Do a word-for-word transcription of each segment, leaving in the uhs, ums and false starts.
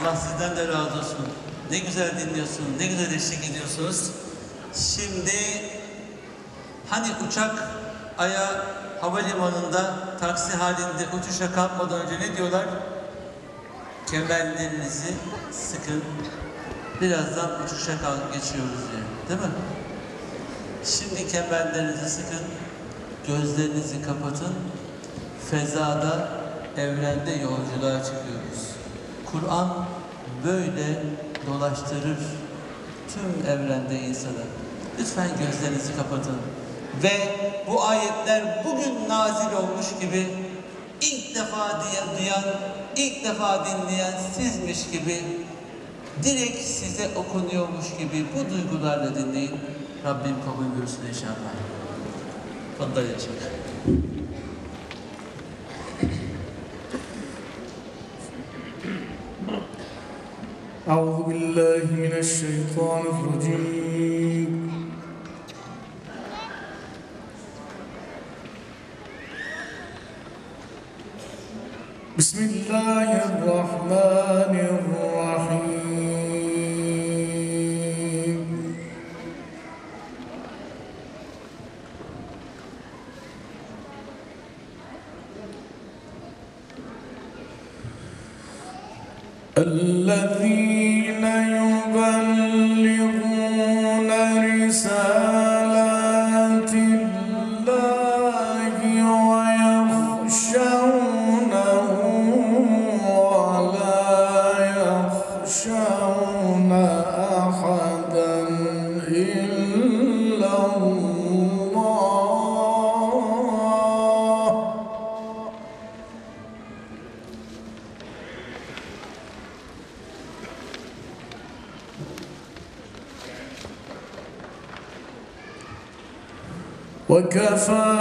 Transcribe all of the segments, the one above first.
Allah sizden de razı olsun. Ne güzel dinliyorsunuz, ne güzel eşlik ediyorsunuz. Şimdi hani uçak aya havalimanında taksi halinde uçuşa kalkmadan önce ne diyorlar? Kemerlerinizi sıkın. Birazdan uçuşa kalk geçiyoruz diye. Değil mi? Şimdi kemerlerinizi sıkın. Gözlerinizi kapatın. Fezada, evrende yolculuğa çıkıyoruz. Kur'an böyle dolaştırır tüm evrende insanı. Lütfen gözlerinizi kapatın. Ve bu ayetler bugün nazil olmuş gibi ilk defa diye duyan, ilk defa dinleyen sizmiş gibi, direkt size okunuyormuş gibi bu duygularla dinleyin. Rabbim kabul buyursun inşallah. Fadal ya Şeyh. أعوذ بالله من الشيطان الرجيم بسم الله الرحمن الرحيم الذين يبلغون رسالات الله ويخشونه ولا يخشون أحدا إلا الله وكفى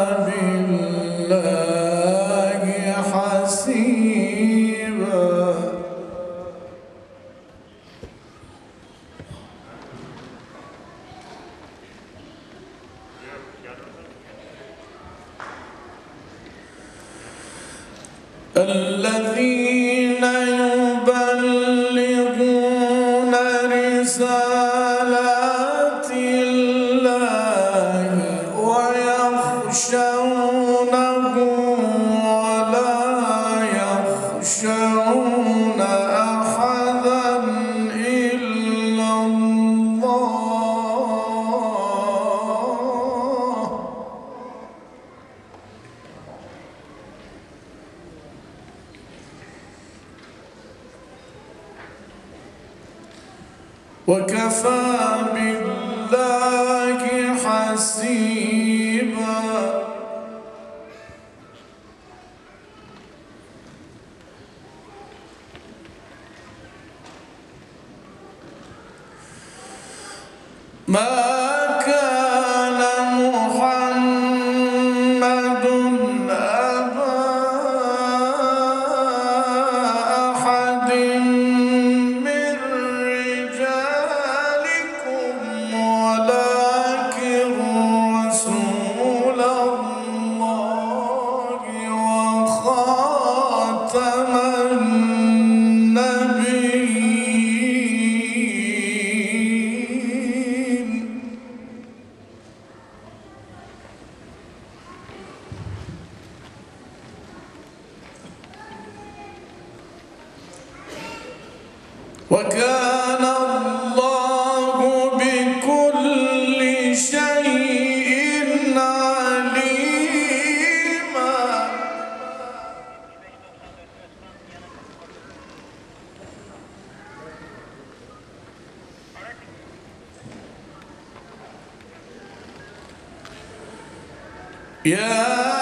بالله حسيبا الذين يبلغون رسالات الله ويخشونه ولا يخشون أحدا إلا الله وكفى بالله حسيبا ما كان محمد أبا أحد من رجالكم ولكن رسول الله وخاتم النبيين وكان الله بكل شيء عليما يا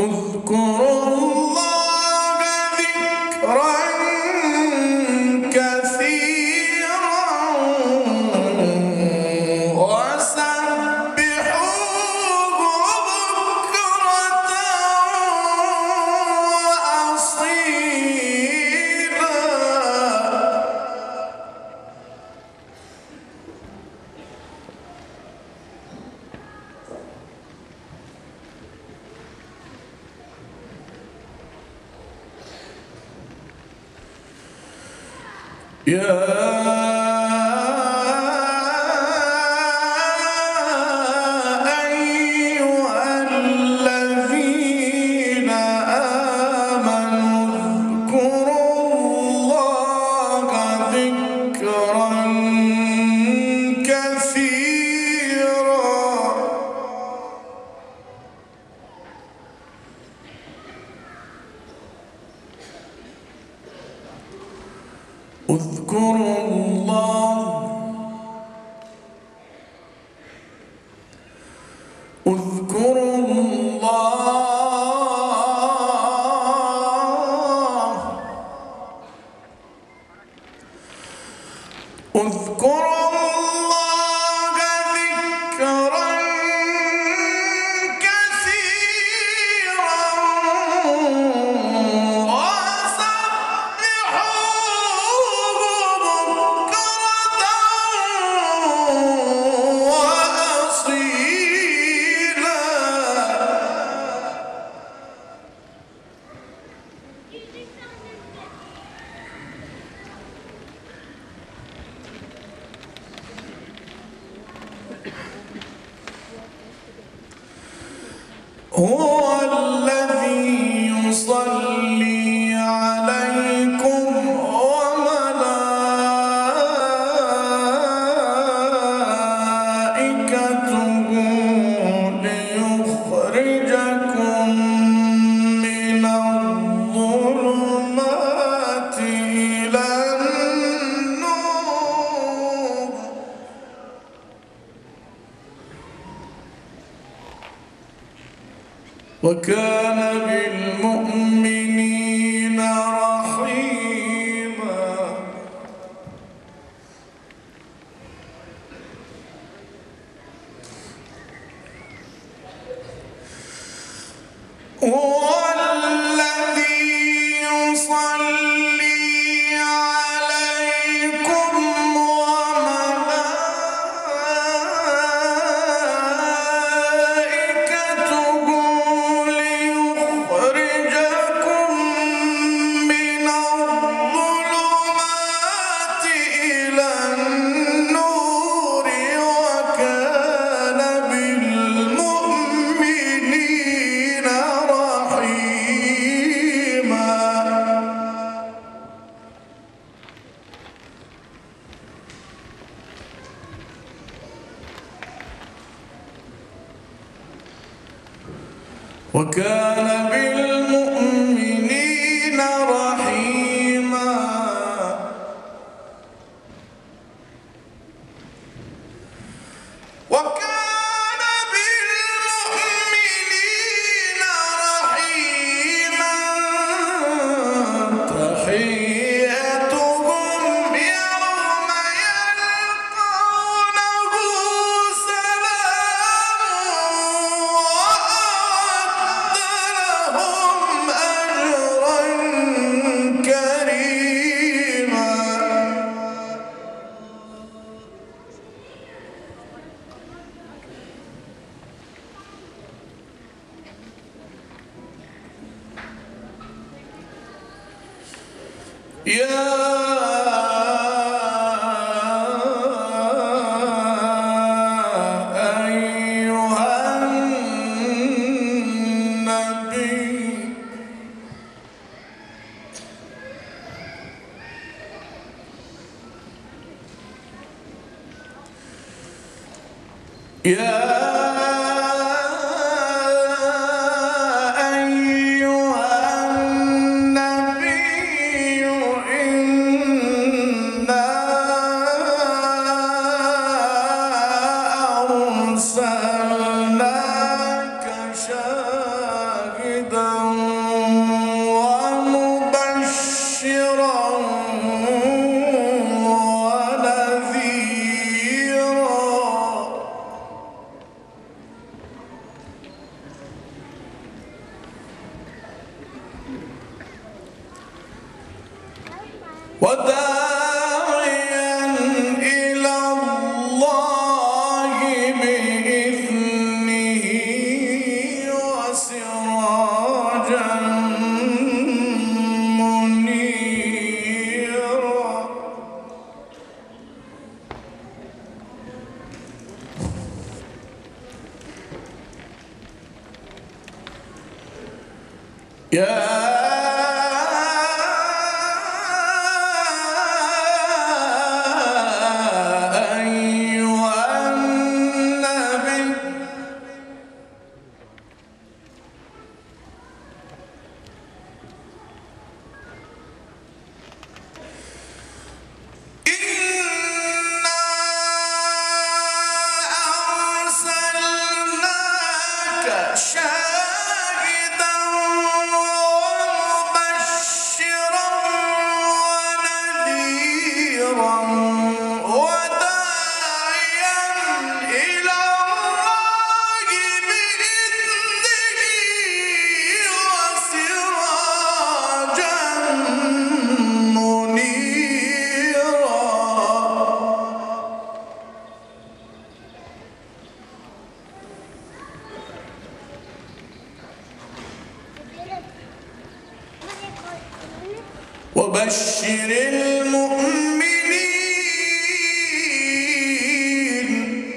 اذكروا الله ذكرا كثيرا يا اذكروا الله اذكروا الله اذكروا الله ذكرا كثيرا هو الذي يصلي عليكم وملائكته ليخرجكم من الظلمات إلى النور وكان بالمؤمنين رحيما هو الذي يصلي عليكم وملائكته ليخرجكم من الظلمات إلى النور وكان بالمؤمنين رحيما وكان بالمؤمنين رحيما وكان بالمؤمنين رحيما تحيتهم يوم يلقونه سلام لهم أجرا كريما يا أيها النبي يا أيها النبي إنا أرسلناك شاهدا ومبشرا ونذيرا وداعيا إلى الله بإذنه وسراجا منيرا وبشر المؤمنين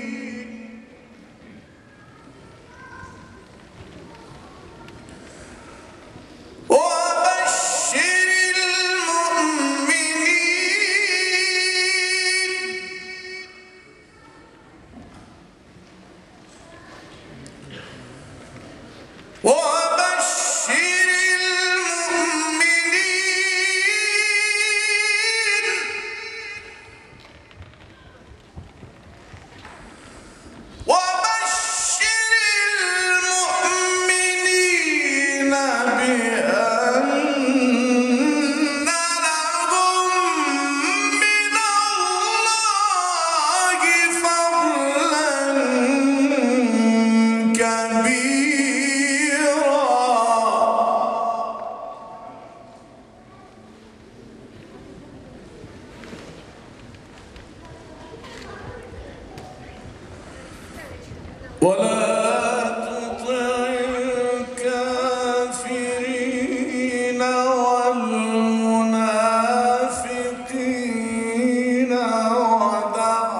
وبشر المؤمنين وبشر ولا تطع الكافرين والمنافقين ودع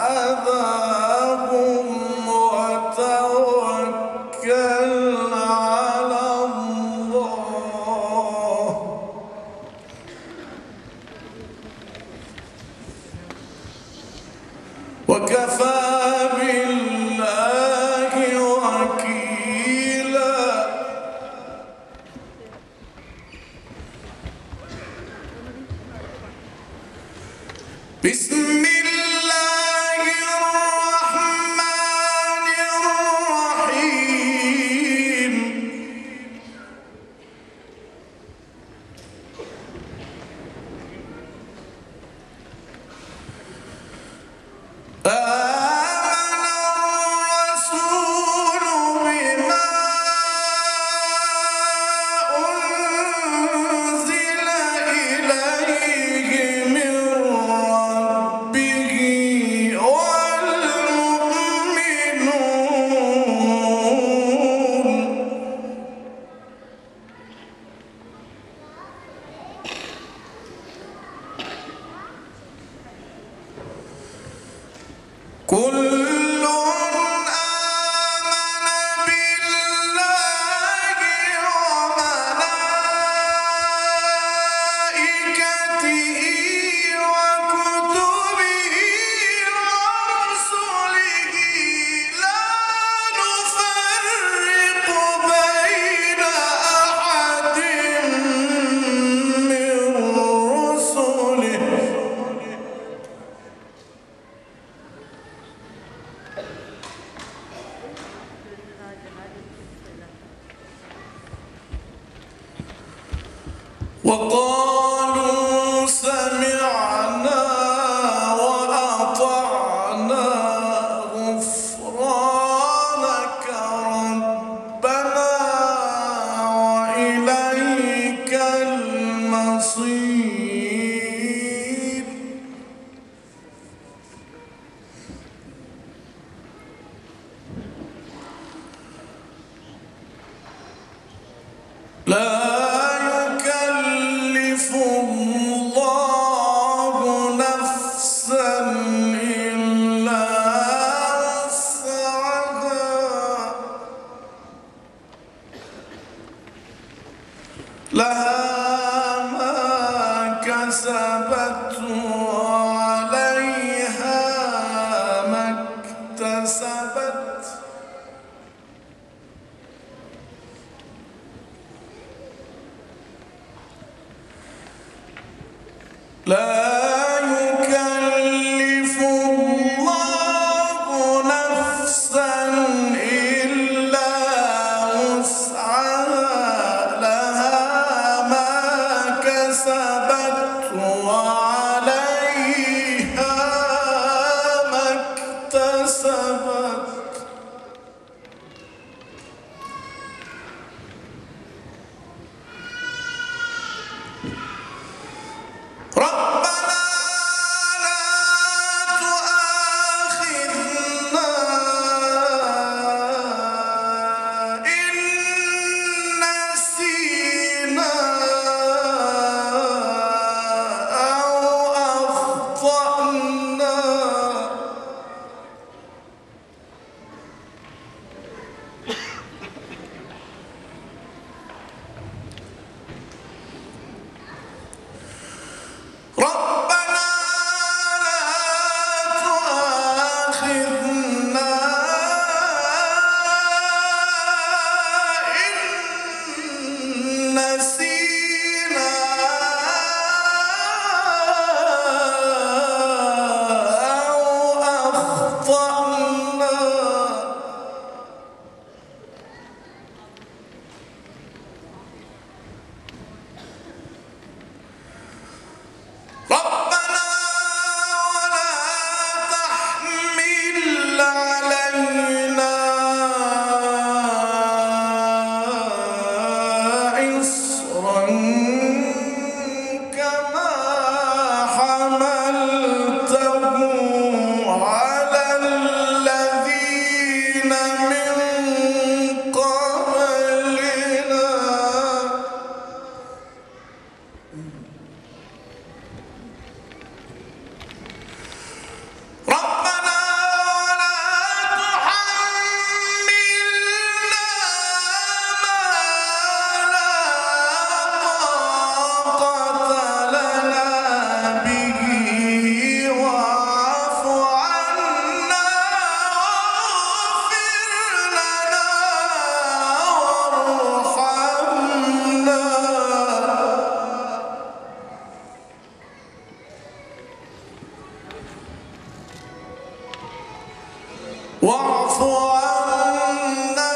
أذاهم وتوكل على الله وكفى بسم الله الرحمن الرحيم آمن الرسول بما أنزل إليه من كل آمن بالله وملائكته وكتبه ورسله لا نفرق بين أحد من رسله وقالوا سمعنا وأطعنا غفرانك ربنا وإليك المصير لا لها ما كسبت وعليها ما اكتسبت لا يكلف ربنا لا تؤاخذنا إن نسينا أو أخطأنا ربنا لا تؤاخذنا إن نسينا أو أخطأنا ربنا ولا تحمل علينا إصرا كما حملته على الذين من قبلنا ربنا ولا تحملنا ما لا طاقة لنا به واعف عنا واغفر لنا وارحمنا واعف عنا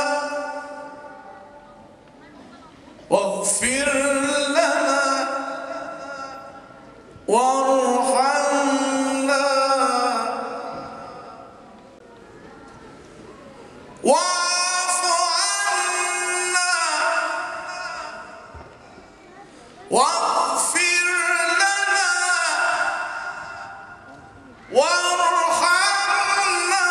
واغفر لنا وارحمنا واعف عنا واغفر لنا وارحمنا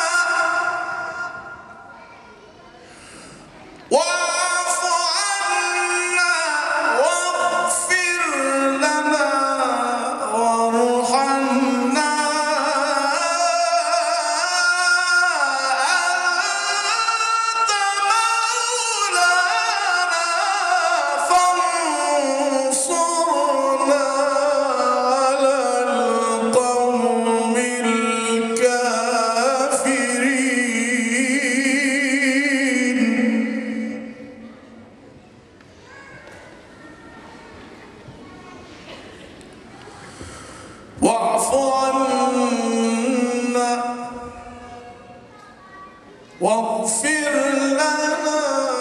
واعف عنا واغفر لنا وارحمنا أنت مولانا فانصرنا على القوم الكافرين واعف عنا واغفر لنا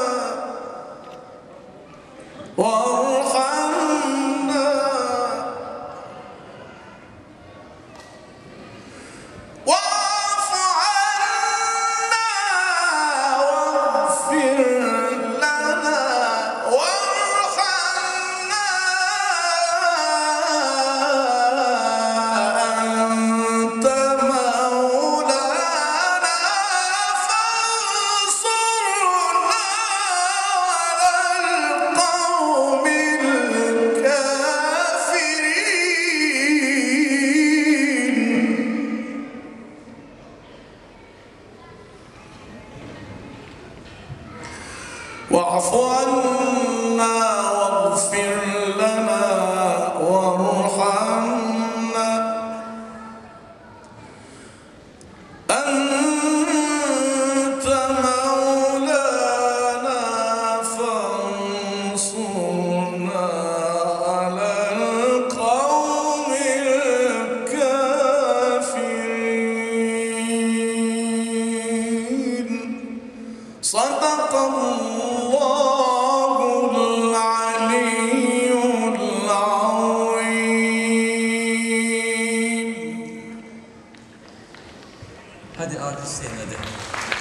وارحمنا واعف عنا واغفر لنا وارحمنا أنت مولانا فانصرنا على القوم الكافرين واعف عنا واغفر لنا وارحمنا أنت مولانا فانصرنا على القوم الكافرين صدق الله العلي العظيم. Hadi alkışlayın hadi.